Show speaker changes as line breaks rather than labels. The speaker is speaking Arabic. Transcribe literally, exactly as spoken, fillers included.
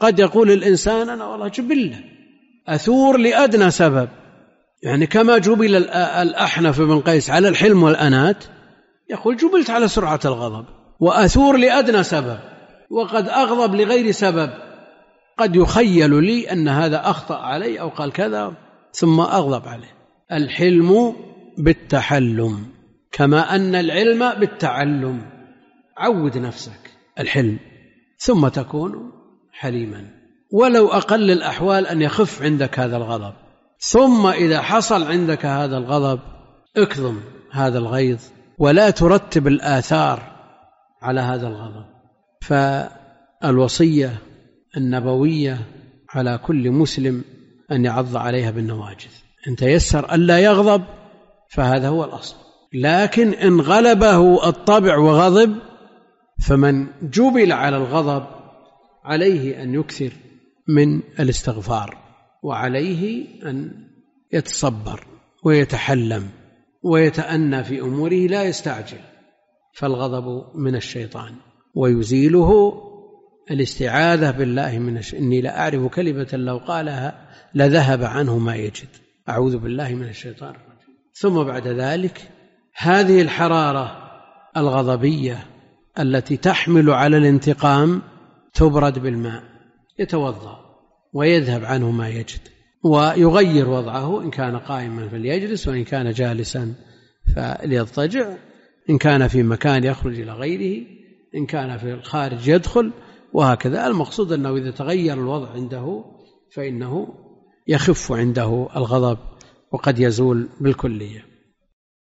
قد يقول الإنسان أنا والله جبلة أثور لأدنى سبب، يعني كما جبل الأحنف بن قيس على الحلم والأنات، يقول جبلت على سرعة الغضب وأثور لأدنى سبب، وقد أغضب لغير سبب، قد يخيل لي أن هذا أخطأ علي أو قال كذا ثم أغضب عليه. الحلم بالتحلم كما أن العلم بالتعلم. عود نفسك الحلم ثم تكون حليما، ولو أقل الأحوال أن يخف عندك هذا الغضب، ثم إذا حصل عندك هذا الغضب اكظم هذا الغيظ ولا ترتب الآثار على هذا الغضب. فالوصية النبوية على كل مسلم أن يعض عليها بالنواجذ، إن تيسر ألا يغضب فهذا هو الأصل، لكن إن غلبه الطبع وغضب فمن جبل على الغضب عليه أن يكثر من الاستغفار، وعليه أن يتصبر ويتحلم ويتأنى في أموره لا يستعجل، فالغضب من الشيطان ويزيله الاستعاذة بالله من الش... إني لا أعرف كلمة لو قالها لذهب عنه ما يجد، أعوذ بالله من الشيطان الرجيم. ثم بعد ذلك هذه الحرارة الغضبية التي تحمل على الانتقام تبرد بالماء، يتوضأ ويذهب عنه ما يجد، ويغير وضعه، إن كان قائما فليجلس، وإن كان جالسا فليضطجع، إن كان في مكان يخرج إلى غيره، إن كان في الخارج يدخل، وهكذا. المقصود أنه إذا تغير الوضع عنده فإنه يخف عنده الغضب وقد يزول بالكلية.